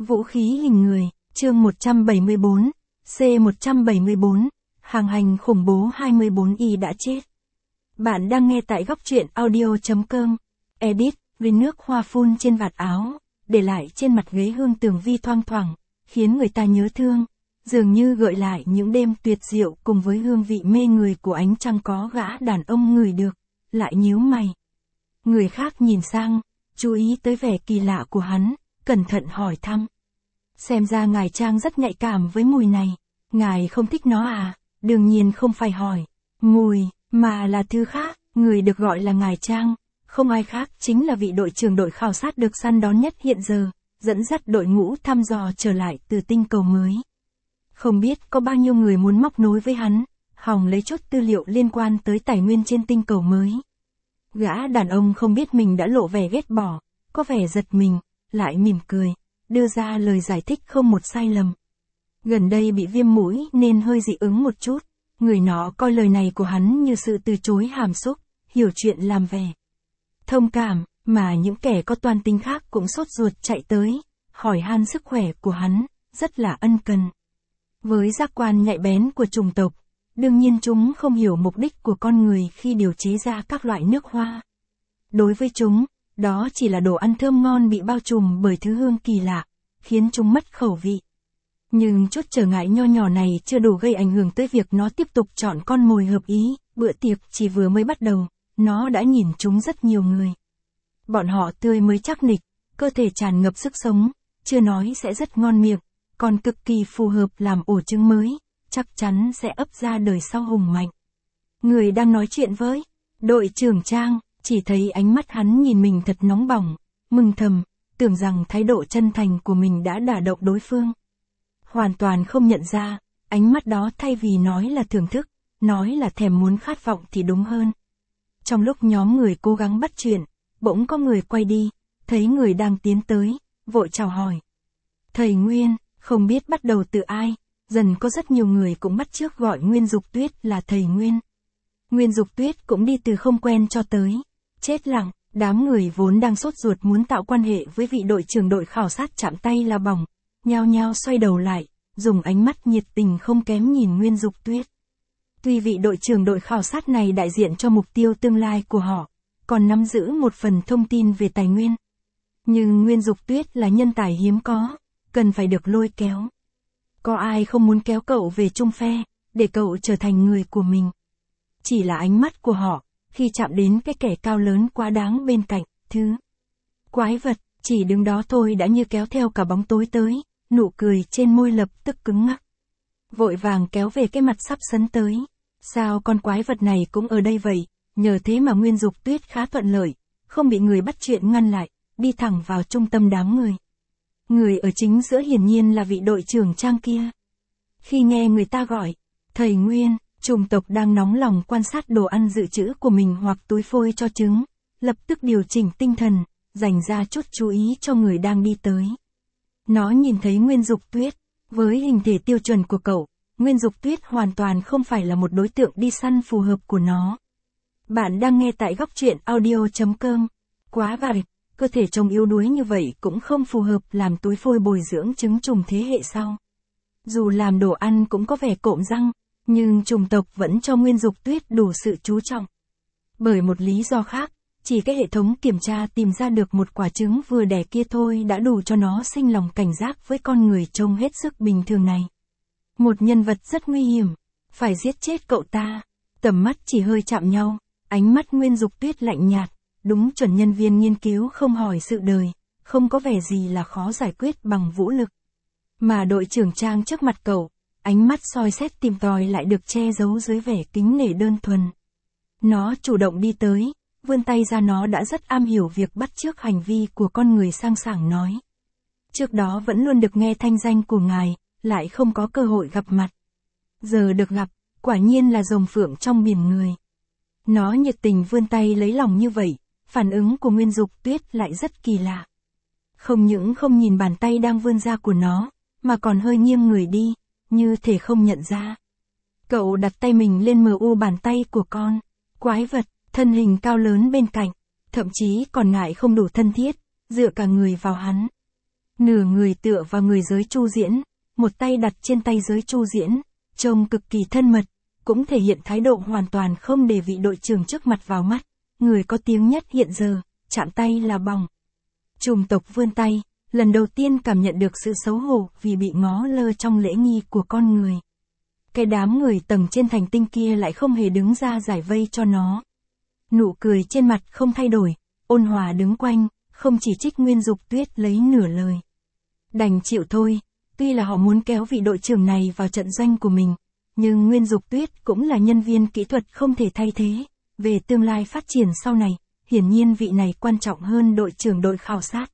Vũ khí hình người, chương 174, C174, hàng hành khủng bố 24Y đã chết. Bạn đang nghe tại góc truyện audio.com. Edit, với nước hoa phun trên vạt áo, để lại trên mặt ghế hương tường vi thoang thoảng, khiến người ta nhớ thương, dường như gợi lại những đêm tuyệt diệu cùng với hương vị mê người của ánh trăng có gã đàn ông ngửi được, lại nhíu mày. Người khác nhìn sang, chú ý tới vẻ kỳ lạ của hắn, cẩn thận hỏi thăm. Xem ra ngài Trang rất nhạy cảm với mùi này, ngài không thích nó à? Đương nhiên không phải hỏi mùi, mà là thứ khác. Người được gọi là ngài Trang, không ai khác chính là vị đội trưởng đội khảo sát được săn đón nhất hiện giờ, dẫn dắt đội ngũ thăm dò trở lại từ tinh cầu mới. Không biết có bao nhiêu người muốn móc nối với hắn, hòng lấy chốt tư liệu liên quan tới tài nguyên trên tinh cầu mới. Gã đàn ông không biết mình đã lộ vẻ ghét bỏ, có vẻ giật mình, lại mỉm cười, đưa ra lời giải thích không một sai lầm. Gần đây bị viêm mũi nên hơi dị ứng một chút, người nọ coi lời này của hắn như sự từ chối hàm xúc, hiểu chuyện làm vẻ thông cảm, mà những kẻ có toan tính khác cũng sốt ruột chạy tới, hỏi han sức khỏe của hắn, rất là ân cần. Với giác quan nhạy bén của chủng tộc, đương nhiên chúng không hiểu mục đích của con người khi điều chế ra các loại nước hoa. Đối với chúng, đó chỉ là đồ ăn thơm ngon bị bao trùm bởi thứ hương kỳ lạ, khiến chúng mất khẩu vị. Nhưng chút trở ngại nho nhỏ này chưa đủ gây ảnh hưởng tới việc nó tiếp tục chọn con mồi hợp ý, bữa tiệc chỉ vừa mới bắt đầu, nó đã nhìn chúng rất nhiều người. Bọn họ tươi mới chắc nịch, cơ thể tràn ngập sức sống, chưa nói sẽ rất ngon miệng, còn cực kỳ phù hợp làm ổ trứng mới, chắc chắn sẽ ấp ra đời sau hùng mạnh. Người đang nói chuyện với đội trưởng Trang, chỉ thấy ánh mắt hắn nhìn mình thật nóng bỏng, mừng thầm, tưởng rằng thái độ chân thành của mình đã đả động đối phương. Hoàn toàn không nhận ra, ánh mắt đó thay vì nói là thưởng thức, nói là thèm muốn khát vọng thì đúng hơn. Trong lúc nhóm người cố gắng bắt chuyện, bỗng có người quay đi, thấy người đang tiến tới, vội chào hỏi. Thầy Nguyên, không biết bắt đầu từ ai, dần có rất nhiều người cũng bắt chước gọi Nguyên Dục Tuyết là thầy Nguyên. Nguyên Dục Tuyết cũng đi từ không quen cho tới chết lặng, đám người vốn đang sốt ruột muốn tạo quan hệ với vị đội trưởng đội khảo sát chạm tay là bỏng, nhao nhao xoay đầu lại, dùng ánh mắt nhiệt tình không kém nhìn Nguyên Dục Tuyết. Tuy vị đội trưởng đội khảo sát này đại diện cho mục tiêu tương lai của họ, còn nắm giữ một phần thông tin về tài nguyên. Nhưng Nguyên Dục Tuyết là nhân tài hiếm có, cần phải được lôi kéo. Có ai không muốn kéo cậu về chung phe, để cậu trở thành người của mình. Chỉ là ánh mắt của họ, khi chạm đến cái kẻ cao lớn quá đáng bên cạnh, thứ quái vật, chỉ đứng đó thôi đã như kéo theo cả bóng tối tới, nụ cười trên môi lập tức cứng ngắc. Vội vàng kéo về cái mặt sắp sấn tới. Sao con quái vật này cũng ở đây vậy? Nhờ thế mà Nguyên Dục Tuyết khá thuận lợi, không bị người bắt chuyện ngăn lại, đi thẳng vào trung tâm đám người. Người ở chính giữa hiển nhiên là vị đội trưởng Trang kia. Khi nghe người ta gọi, thầy Nguyên, chủng tộc đang nóng lòng quan sát đồ ăn dự trữ của mình hoặc túi phôi cho trứng, lập tức điều chỉnh tinh thần, dành ra chút chú ý cho người đang đi tới. Nó nhìn thấy Nguyên Dục Tuyết, với hình thể tiêu chuẩn của cậu, Nguyên Dục Tuyết hoàn toàn không phải là một đối tượng đi săn phù hợp của nó. Bạn đang nghe tại góc truyện audio.com. Quá vải, cơ thể trông yếu đuối như vậy cũng không phù hợp làm túi phôi bồi dưỡng trứng trùng thế hệ sau. Dù làm đồ ăn cũng có vẻ cộm răng, nhưng chủng tộc vẫn cho Nguyên Dục Tuyết đủ sự chú trọng. Bởi một lý do khác, chỉ cái hệ thống kiểm tra tìm ra được một quả trứng vừa đẻ kia thôi đã đủ cho nó sinh lòng cảnh giác với con người trông hết sức bình thường này. Một nhân vật rất nguy hiểm, phải giết chết cậu ta. Tầm mắt chỉ hơi chạm nhau, ánh mắt Nguyên Dục Tuyết lạnh nhạt, đúng chuẩn nhân viên nghiên cứu không hỏi sự đời, không có vẻ gì là khó giải quyết bằng vũ lực. Mà đội trưởng Trang trước mặt cậu, ánh mắt soi xét tìm tòi lại được che giấu dưới vẻ kính nể đơn thuần. Nó chủ động đi tới, vươn tay ra, nó đã rất am hiểu việc bắt chước hành vi của con người, sang sảng nói. Trước đó vẫn luôn được nghe thanh danh của ngài, lại không có cơ hội gặp mặt. Giờ được gặp, quả nhiên là rồng phượng trong biển người. Nó nhiệt tình vươn tay lấy lòng như vậy, phản ứng của Nguyên Dục Tuyết lại rất kỳ lạ. Không những không nhìn bàn tay đang vươn ra của nó, mà còn hơi nghiêng người đi, như thể không nhận ra. Cậu đặt tay mình lên bàn tay của con quái vật, thân hình cao lớn bên cạnh, thậm chí còn ngại không đủ thân thiết, dựa cả người vào hắn. Nửa người tựa vào người giới Chu Diễn, một tay đặt trên tay giới Chu Diễn, trông cực kỳ thân mật, cũng thể hiện thái độ hoàn toàn không để vị đội trưởng trước mặt vào mắt. Người có tiếng nhất hiện giờ, chạm tay là bỏng. Trùng tộc vươn tay, lần đầu tiên cảm nhận được sự xấu hổ vì bị ngó lơ trong lễ nghi của con người. Cái đám người tầng trên thành tinh kia lại không hề đứng ra giải vây cho nó. Nụ cười trên mặt không thay đổi, ôn hòa đứng quanh, không chỉ trích Nguyên Dục Tuyết lấy nửa lời. Đành chịu thôi, tuy là họ muốn kéo vị đội trưởng này vào trận doanh của mình, nhưng Nguyên Dục Tuyết cũng là nhân viên kỹ thuật không thể thay thế. Về tương lai phát triển sau này, hiển nhiên vị này quan trọng hơn đội trưởng đội khảo sát.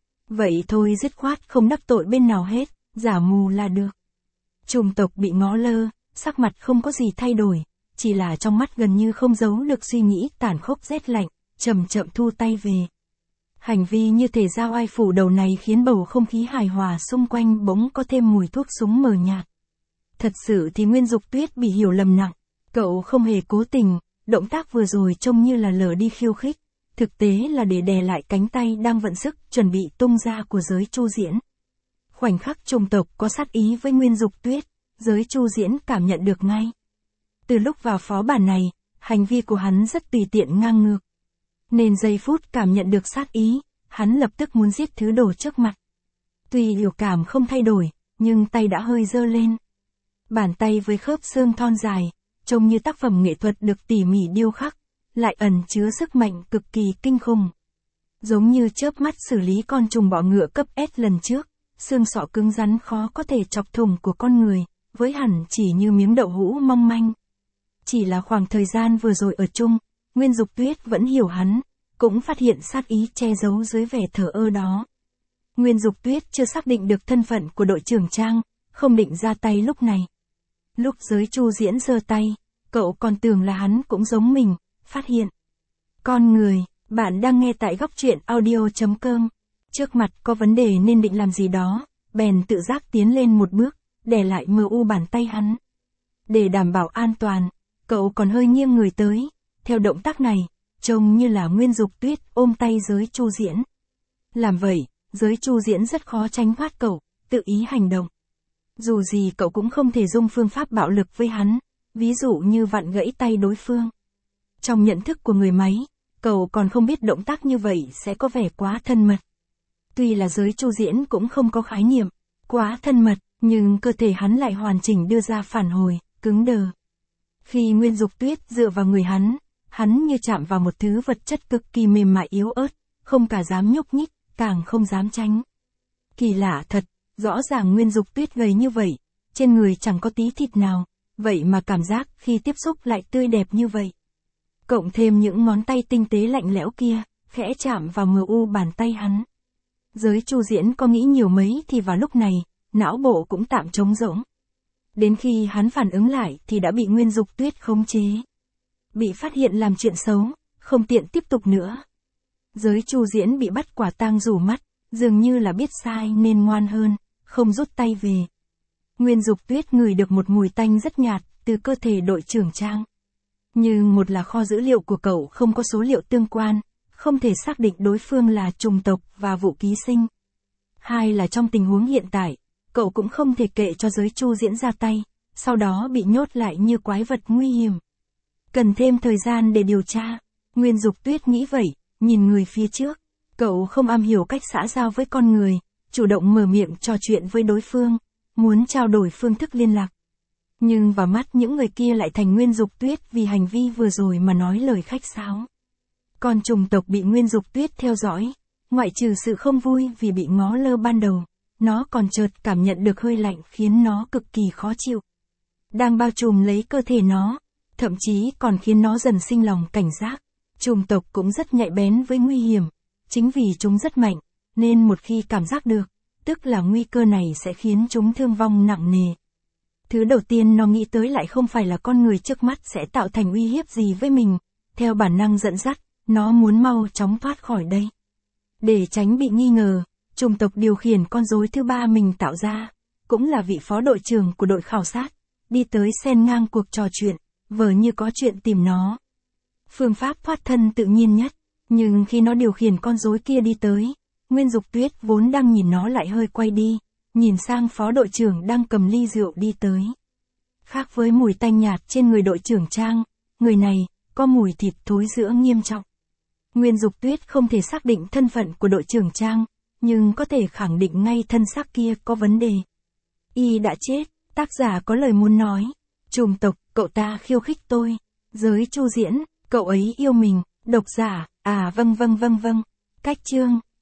Vậy thôi dứt khoát không đắc tội bên nào hết, giả mù là được. Trùng tộc bị ngó lơ, sắc mặt không có gì thay đổi, chỉ là trong mắt gần như không giấu được suy nghĩ tàn khốc rét lạnh, chậm chậm thu tay về. Hành vi như thể dao ai phủ đầu này khiến bầu không khí hài hòa xung quanh bỗng có thêm mùi thuốc súng mờ nhạt. Thật sự thì Nguyên Dục Tuyết bị hiểu lầm nặng, cậu không hề cố tình, động tác vừa rồi trông như là lờ đi khiêu khích, thực tế là để đè lại cánh tay đang vận sức chuẩn bị tung ra của giới Chu Diễn. Khoảnh khắc trùng tộc có sát ý với Nguyên Dục Tuyết, giới Chu Diễn cảm nhận được ngay. Từ lúc vào phó bản này, hành vi của hắn rất tùy tiện ngang ngược. Nên giây phút cảm nhận được sát ý, hắn lập tức muốn giết thứ đồ trước mặt. Tuy biểu cảm không thay đổi, nhưng tay đã hơi giơ lên. Bàn tay với khớp xương thon dài, trông như tác phẩm nghệ thuật được tỉ mỉ điêu khắc, lại ẩn chứa sức mạnh cực kỳ kinh khủng. Giống như chớp mắt xử lý con trùng bọ ngựa cấp S lần trước, xương sọ cứng rắn khó có thể chọc thủng của con người, với hẳn chỉ như miếng đậu hũ mong manh. Chỉ là khoảng thời gian vừa rồi ở chung, Nguyên Dục Tuyết vẫn hiểu hắn, cũng phát hiện sát ý che giấu dưới vẻ thờ ơ đó. Nguyên Dục Tuyết chưa xác định được thân phận của đội trưởng Trang, không định ra tay lúc này. Lúc giới Chu Diễn giơ tay, cậu còn tưởng là hắn cũng giống mình, phát hiện. Con người, bạn đang nghe tại góc truyện audio.com. Trước mặt có vấn đề nên định làm gì đó, bèn tự giác tiến lên một bước, đè lại MU bàn tay hắn. Để đảm bảo an toàn, cậu còn hơi nghiêng người tới, theo động tác này, trông như là Nguyên Dục Tuyết ôm tay giới Chu Diễn. Làm vậy, giới Chu Diễn rất khó tránh thoát cậu, tự ý hành động. Dù gì cậu cũng không thể dùng phương pháp bạo lực với hắn, ví dụ như vặn gãy tay đối phương. Trong nhận thức của người máy, cậu còn không biết động tác như vậy sẽ có vẻ quá thân mật. Tuy là giới Chu Diễn cũng không có khái niệm, quá thân mật, nhưng cơ thể hắn lại hoàn chỉnh đưa ra phản hồi, cứng đờ. Khi Nguyên Dục Tuyết dựa vào người hắn như chạm vào một thứ vật chất cực kỳ mềm mại yếu ớt, không cả dám nhúc nhích, càng không dám tránh. Kỳ lạ thật, rõ ràng Nguyên Dục Tuyết gầy như vậy, trên người chẳng có tí thịt nào, vậy mà cảm giác khi tiếp xúc lại tươi đẹp như vậy. Cộng thêm những ngón tay tinh tế lạnh lẽo kia, khẽ chạm vào MU bàn tay hắn. Giới Chu Diễn có nghĩ nhiều mấy thì vào lúc này, não bộ cũng tạm trống rỗng. Đến khi hắn phản ứng lại thì đã bị Nguyên Dục Tuyết khống chế. Bị phát hiện làm chuyện xấu, không tiện tiếp tục nữa. Giới Chu Diễn bị bắt quả tang rủ mắt, dường như là biết sai nên ngoan hơn, không rút tay về. Nguyên Dục Tuyết ngửi được một mùi tanh rất nhạt từ cơ thể đội trưởng Trang. Nhưng một là kho dữ liệu của cậu không có số liệu tương quan, không thể xác định đối phương là trùng tộc và vụ ký sinh. Hai là trong tình huống hiện tại, cậu cũng không thể kệ cho giới Chu Diễn ra tay, sau đó bị nhốt lại như quái vật nguy hiểm. Cần thêm thời gian để điều tra. Nguyên Dục Tuyết nghĩ vậy, nhìn người phía trước. Cậu không am hiểu cách xã giao với con người, chủ động mở miệng trò chuyện với đối phương, muốn trao đổi phương thức liên lạc. Nhưng vào mắt những người kia lại thành Nguyên Dục Tuyết vì hành vi vừa rồi mà nói lời khách sáo. Con trùng tộc bị Nguyên Dục Tuyết theo dõi, ngoại trừ sự không vui vì bị ngó lơ ban đầu, nó còn chợt cảm nhận được hơi lạnh khiến nó cực kỳ khó chịu. Đang bao trùm lấy cơ thể nó, thậm chí còn khiến nó dần sinh lòng cảnh giác. Trùng tộc cũng rất nhạy bén với nguy hiểm, chính vì chúng rất mạnh, nên một khi cảm giác được, tức là nguy cơ này sẽ khiến chúng thương vong nặng nề. Thứ đầu tiên nó nghĩ tới lại không phải là con người trước mắt sẽ tạo thành uy hiếp gì với mình, theo bản năng dẫn dắt, nó muốn mau chóng thoát khỏi đây. Để tránh bị nghi ngờ, trùng tộc điều khiển con rối thứ ba mình tạo ra, cũng là vị phó đội trưởng của đội khảo sát, đi tới xen ngang cuộc trò chuyện, vờ như có chuyện tìm nó. Phương pháp thoát thân tự nhiên nhất, nhưng khi nó điều khiển con rối kia đi tới, Nguyên Dục Tuyết vốn đang nhìn nó lại hơi quay đi, nhìn sang phó đội trưởng đang cầm ly rượu đi tới. Khác với mùi tanh nhạt trên người đội trưởng Trang, người này, có mùi thịt thối rữa nghiêm trọng. Nguyên Dục Tuyết không thể xác định thân phận của đội trưởng Trang, nhưng có thể khẳng định ngay thân xác kia có vấn đề. Y đã chết, tác giả có lời muốn nói. Trùm tộc, cậu ta khiêu khích tôi. Giới Chu diễn, cậu ấy yêu mình. Độc giả, vâng. Cách chương.